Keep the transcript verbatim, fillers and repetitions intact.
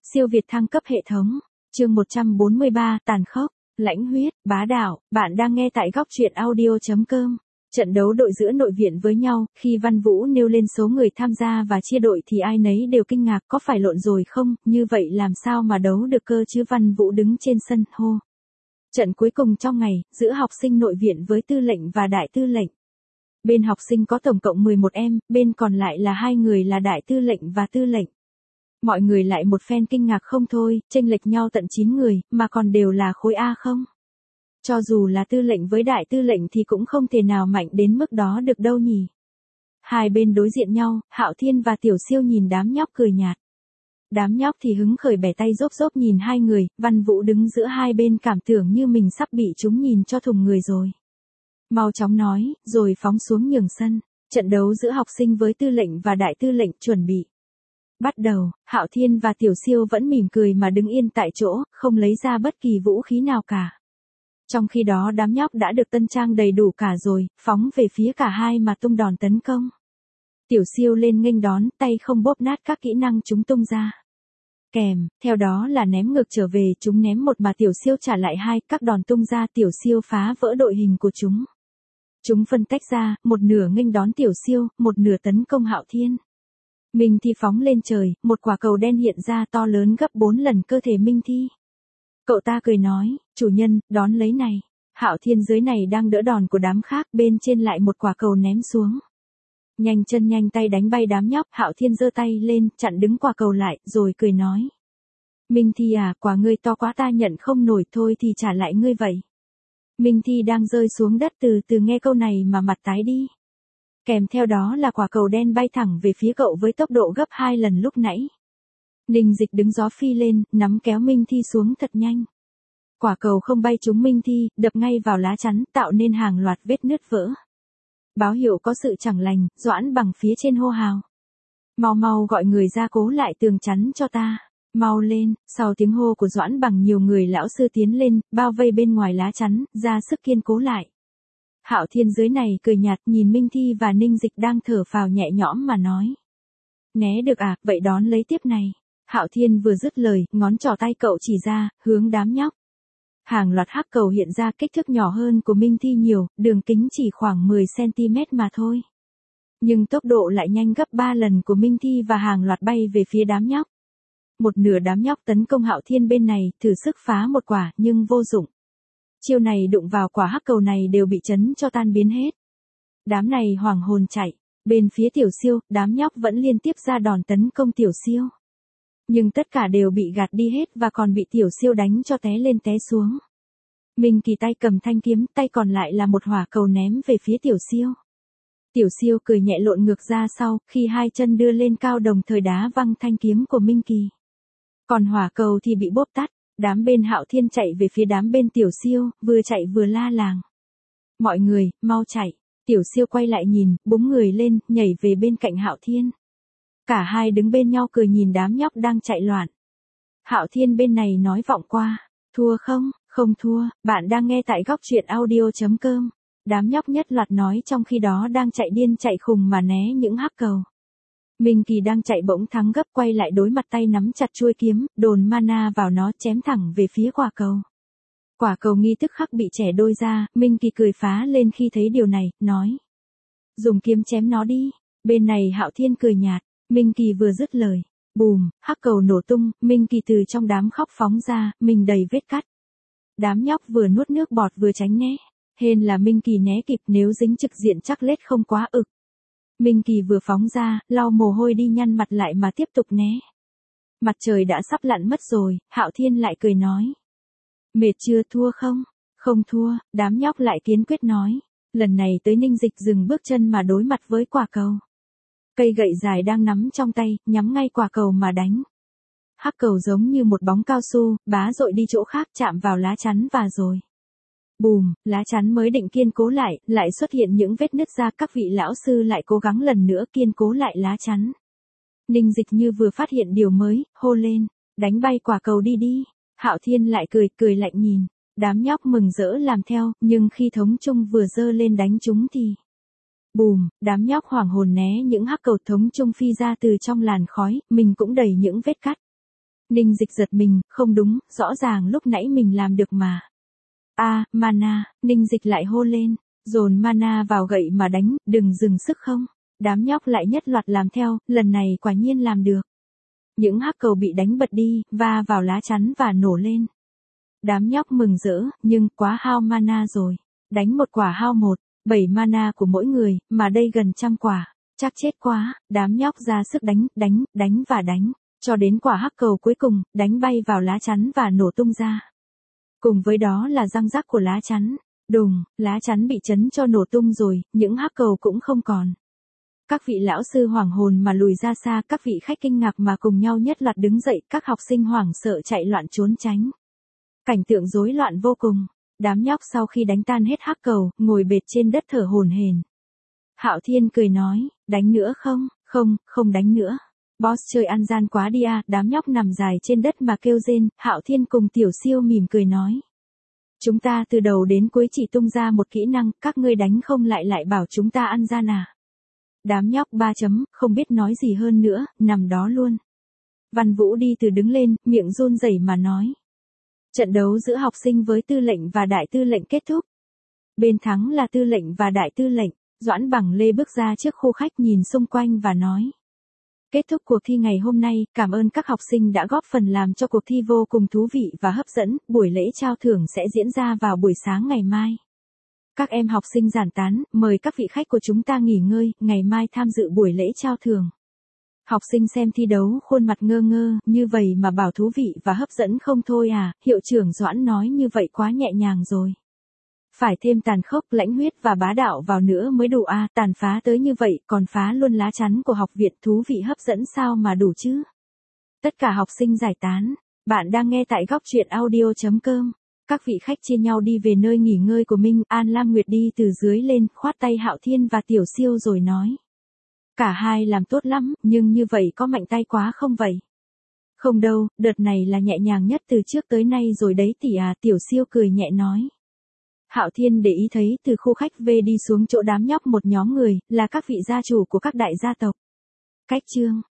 Siêu việt thăng cấp hệ thống. Chương một trăm bốn mươi ba, tàn khốc, lãnh huyết, bá đạo. Bạn đang nghe tại góc truyện audio chấm com. Trận đấu đội giữa nội viện với nhau, khi Văn Vũ nêu lên số người tham gia và chia đội thì ai nấy đều kinh ngạc, có phải lộn rồi không, như vậy làm sao mà đấu được cơ chứ. Văn Vũ đứng trên sân hô. Trận cuối cùng trong ngày, giữa học sinh nội viện với tư lệnh và đại tư lệnh. Bên học sinh có tổng cộng mười một em, bên còn lại là hai người là đại tư lệnh và tư lệnh. Mọi người lại một phen kinh ngạc không thôi, chênh lệch nhau tận chín người, mà còn đều là khối A không? Cho dù là tư lệnh với đại tư lệnh thì cũng không thể nào mạnh đến mức đó được đâu nhỉ. Hai bên đối diện nhau, Hạo Thiên và Tiểu Siêu nhìn đám nhóc cười nhạt. Đám nhóc thì hứng khởi bẻ tay rốp rốp nhìn hai người, Văn Vũ đứng giữa hai bên cảm tưởng như mình sắp bị chúng nhìn cho thùng người rồi. Mau chóng nói, rồi phóng xuống nhường sân. Trận đấu giữa học sinh với tư lệnh và đại tư lệnh chuẩn bị. Bắt đầu, Hạo Thiên và Tiểu Siêu vẫn mỉm cười mà đứng yên tại chỗ, không lấy ra bất kỳ vũ khí nào cả. Trong khi đó đám nhóc đã được tân trang đầy đủ cả rồi, phóng về phía cả hai mà tung đòn tấn công. Tiểu Siêu lên nghênh đón, tay không bóp nát các kỹ năng chúng tung ra. Kèm, theo đó là ném ngược trở về, chúng ném một mà Tiểu Siêu trả lại hai, các đòn tung ra Tiểu Siêu phá vỡ đội hình của chúng. Chúng phân tách ra, một nửa nghênh đón Tiểu Siêu, một nửa tấn công Hạo Thiên. Minh Thi phóng lên trời, một quả cầu đen hiện ra to lớn gấp bốn lần cơ thể Minh Thi. Cậu ta cười nói, chủ nhân, đón lấy này. Hạo Thiên dưới này đang đỡ đòn của đám khác, bên trên lại một quả cầu ném xuống. Nhanh chân nhanh tay đánh bay đám nhóc, Hạo Thiên giơ tay lên, chặn đứng quả cầu lại, rồi cười nói. Minh Thi à, quả ngươi to quá ta nhận không nổi, thôi thì trả lại ngươi vậy. Minh Thi đang rơi xuống đất từ từ nghe câu này mà mặt tái đi. Kèm theo đó là quả cầu đen bay thẳng về phía cậu với tốc độ gấp hai lần lúc nãy. Ninh Dịch đứng gió phi lên, nắm kéo Minh Thi xuống thật nhanh. Quả cầu không bay trúng Minh Thi, đập ngay vào lá chắn, tạo nên hàng loạt vết nứt vỡ. Báo hiệu có sự chẳng lành, Doãn Bằng phía trên hô hào. Mau mau gọi người ra cố lại tường chắn cho ta. Mau lên, sau tiếng hô của Doãn Bằng nhiều người lão sư tiến lên, bao vây bên ngoài lá chắn, ra sức kiên cố lại. Hạo Thiên dưới này cười nhạt nhìn Minh Thi và Ninh Dịch đang thở phào nhẹ nhõm mà nói. Né được à, vậy đón lấy tiếp này. Hạo Thiên vừa dứt lời, ngón trỏ tay cậu chỉ ra, hướng đám nhóc. Hàng loạt hắc cầu hiện ra kích thước nhỏ hơn của Minh Thi nhiều, đường kính chỉ khoảng mười xăng ti mét mà thôi. Nhưng tốc độ lại nhanh gấp ba lần của Minh Thi và hàng loạt bay về phía đám nhóc. Một nửa đám nhóc tấn công Hạo Thiên bên này, thử sức phá một quả, nhưng vô dụng. Chiêu này đụng vào quả hắc cầu này đều bị chấn cho tan biến hết. Đám này hoảng hồn chạy. Bên phía Tiểu Siêu, đám nhóc vẫn liên tiếp ra đòn tấn công Tiểu Siêu. Nhưng tất cả đều bị gạt đi hết và còn bị Tiểu Siêu đánh cho té lên té xuống. Minh Kỳ tay cầm thanh kiếm, tay còn lại là một hỏa cầu ném về phía Tiểu Siêu. Tiểu Siêu cười nhẹ lộn ngược ra sau, khi hai chân đưa lên cao đồng thời đá văng thanh kiếm của Minh Kỳ. Còn hỏa cầu thì bị bóp tắt. Đám bên Hạo Thiên chạy về phía đám bên Tiểu Siêu, vừa chạy vừa la làng. Mọi người, mau chạy. Tiểu Siêu quay lại nhìn, búng người lên, nhảy về bên cạnh Hạo Thiên. Cả hai đứng bên nhau cười nhìn đám nhóc đang chạy loạn. Hạo Thiên bên này nói vọng qua. Thua không, không thua, bạn đang nghe tại góc truyện audio chấm com. Đám nhóc nhất loạt nói trong khi đó đang chạy điên chạy khùng mà né những hắc cầu. Minh Kỳ đang chạy bỗng thắng gấp quay lại đối mặt tay nắm chặt chuôi kiếm, đồn mana vào nó chém thẳng về phía quả cầu. Quả cầu nghi tức khắc bị chẻ đôi ra, Minh Kỳ cười phá lên khi thấy điều này, nói. Dùng kiếm chém nó đi. Bên này Hạo Thiên cười nhạt, Minh Kỳ vừa dứt lời. Bùm, hắc cầu nổ tung, Minh Kỳ từ trong đám khóc phóng ra, mình đầy vết cắt. Đám nhóc vừa nuốt nước bọt vừa tránh né. Hên là Minh Kỳ né kịp, nếu dính trực diện chắc lết không quá ực. Minh Kỳ vừa phóng ra, lau mồ hôi đi nhăn mặt lại mà tiếp tục né. Mặt trời đã sắp lặn mất rồi, Hạo Thiên lại cười nói. Mệt chưa, thua không? Không thua, đám nhóc lại kiên quyết nói. Lần này tới Ninh Dịch dừng bước chân mà đối mặt với quả cầu. Cây gậy dài đang nắm trong tay, nhắm ngay quả cầu mà đánh. Hắc cầu giống như một bóng cao su, bá dội đi chỗ khác chạm vào lá chắn và rồi. Bùm, lá chắn mới định kiên cố lại, lại xuất hiện những vết nứt ra, các vị lão sư lại cố gắng lần nữa kiên cố lại lá chắn. Ninh Dịch như vừa phát hiện điều mới, hô lên, đánh bay quả cầu đi đi. Hạo Thiên lại cười, cười lạnh nhìn. Đám nhóc mừng rỡ làm theo, nhưng khi thống trung vừa dơ lên đánh chúng thì. Bùm, đám nhóc hoảng hồn né những hắc cầu thống trung phi ra từ trong làn khói, mình cũng đầy những vết cắt. Ninh Dịch giật mình, không đúng, rõ ràng lúc nãy mình làm được mà. A, mana, Ninh Dịch lại hô lên, dồn mana vào gậy mà đánh, đừng dừng sức không. Đám nhóc lại nhất loạt làm theo, lần này quả nhiên làm được. Những hắc cầu bị đánh bật đi, va vào lá chắn và nổ lên. Đám nhóc mừng rỡ, nhưng quá hao mana rồi. Đánh một quả hao một, bảy mana của mỗi người, mà đây gần trăm quả. Chắc chết quá, đám nhóc ra sức đánh, đánh, đánh và đánh. Cho đến quả hắc cầu cuối cùng, đánh bay vào lá chắn và nổ tung ra. Cùng với đó là răng rắc của lá chắn. Đùng, lá chắn bị chấn cho nổ tung rồi, những hắc cầu cũng không còn. Các vị lão sư hoảng hồn mà lùi ra xa, các vị khách kinh ngạc mà cùng nhau nhất loạt đứng dậy, các học sinh hoảng sợ chạy loạn trốn tránh. Cảnh tượng rối loạn vô cùng. Đám nhóc sau khi đánh tan hết hắc cầu, ngồi bệt trên đất thở hổn hển. Hạo Thiên cười nói, đánh nữa không? Không, không đánh nữa. Boss chơi ăn gian quá đi à, đám nhóc nằm dài trên đất mà kêu rên, Hạo Thiên cùng Tiểu Siêu mỉm cười nói. Chúng ta từ đầu đến cuối chỉ tung ra một kỹ năng, các ngươi đánh không lại lại bảo chúng ta ăn gian à. Đám nhóc ba chấm, không biết nói gì hơn nữa, nằm đó luôn. Văn Vũ đi từ đứng lên, miệng run rẩy mà nói. Trận đấu giữa học sinh với tư lệnh và đại tư lệnh kết thúc. Bên thắng là tư lệnh và đại tư lệnh. Doãn Bằng Lê bước ra trước khu khách nhìn xung quanh và nói. Kết thúc cuộc thi ngày hôm nay, cảm ơn các học sinh đã góp phần làm cho cuộc thi vô cùng thú vị và hấp dẫn. Buổi lễ trao thưởng sẽ diễn ra vào buổi sáng ngày mai. Các em học sinh giản tán, mời các vị khách của chúng ta nghỉ ngơi, ngày mai tham dự buổi lễ trao thưởng. Học sinh xem thi đấu khuôn mặt ngơ ngơ, như vậy mà bảo thú vị và hấp dẫn không thôi à, hiệu trưởng Doãn nói như vậy quá nhẹ nhàng rồi. Phải thêm tàn khốc, lãnh huyết và bá đạo vào nữa mới đủ à, tàn phá tới như vậy, còn phá luôn lá chắn của học viện, thú vị hấp dẫn sao mà đủ chứ. Tất cả học sinh giải tán, bạn đang nghe tại góc truyện audio chấm com. Các vị khách chia nhau đi về nơi nghỉ ngơi của mình, An Lam Nguyệt đi từ dưới lên, khoát tay Hạo Thiên và Tiểu Siêu rồi nói. Cả hai làm tốt lắm, nhưng như vậy có mạnh tay quá không vậy? Không đâu, đợt này là nhẹ nhàng nhất từ trước tới nay rồi đấy tỷ à, Tiểu Siêu cười nhẹ nói. Hạo Thiên để ý thấy từ khu khách về đi xuống chỗ đám nhóc một nhóm người, là các vị gia chủ của các đại gia tộc. Cách chương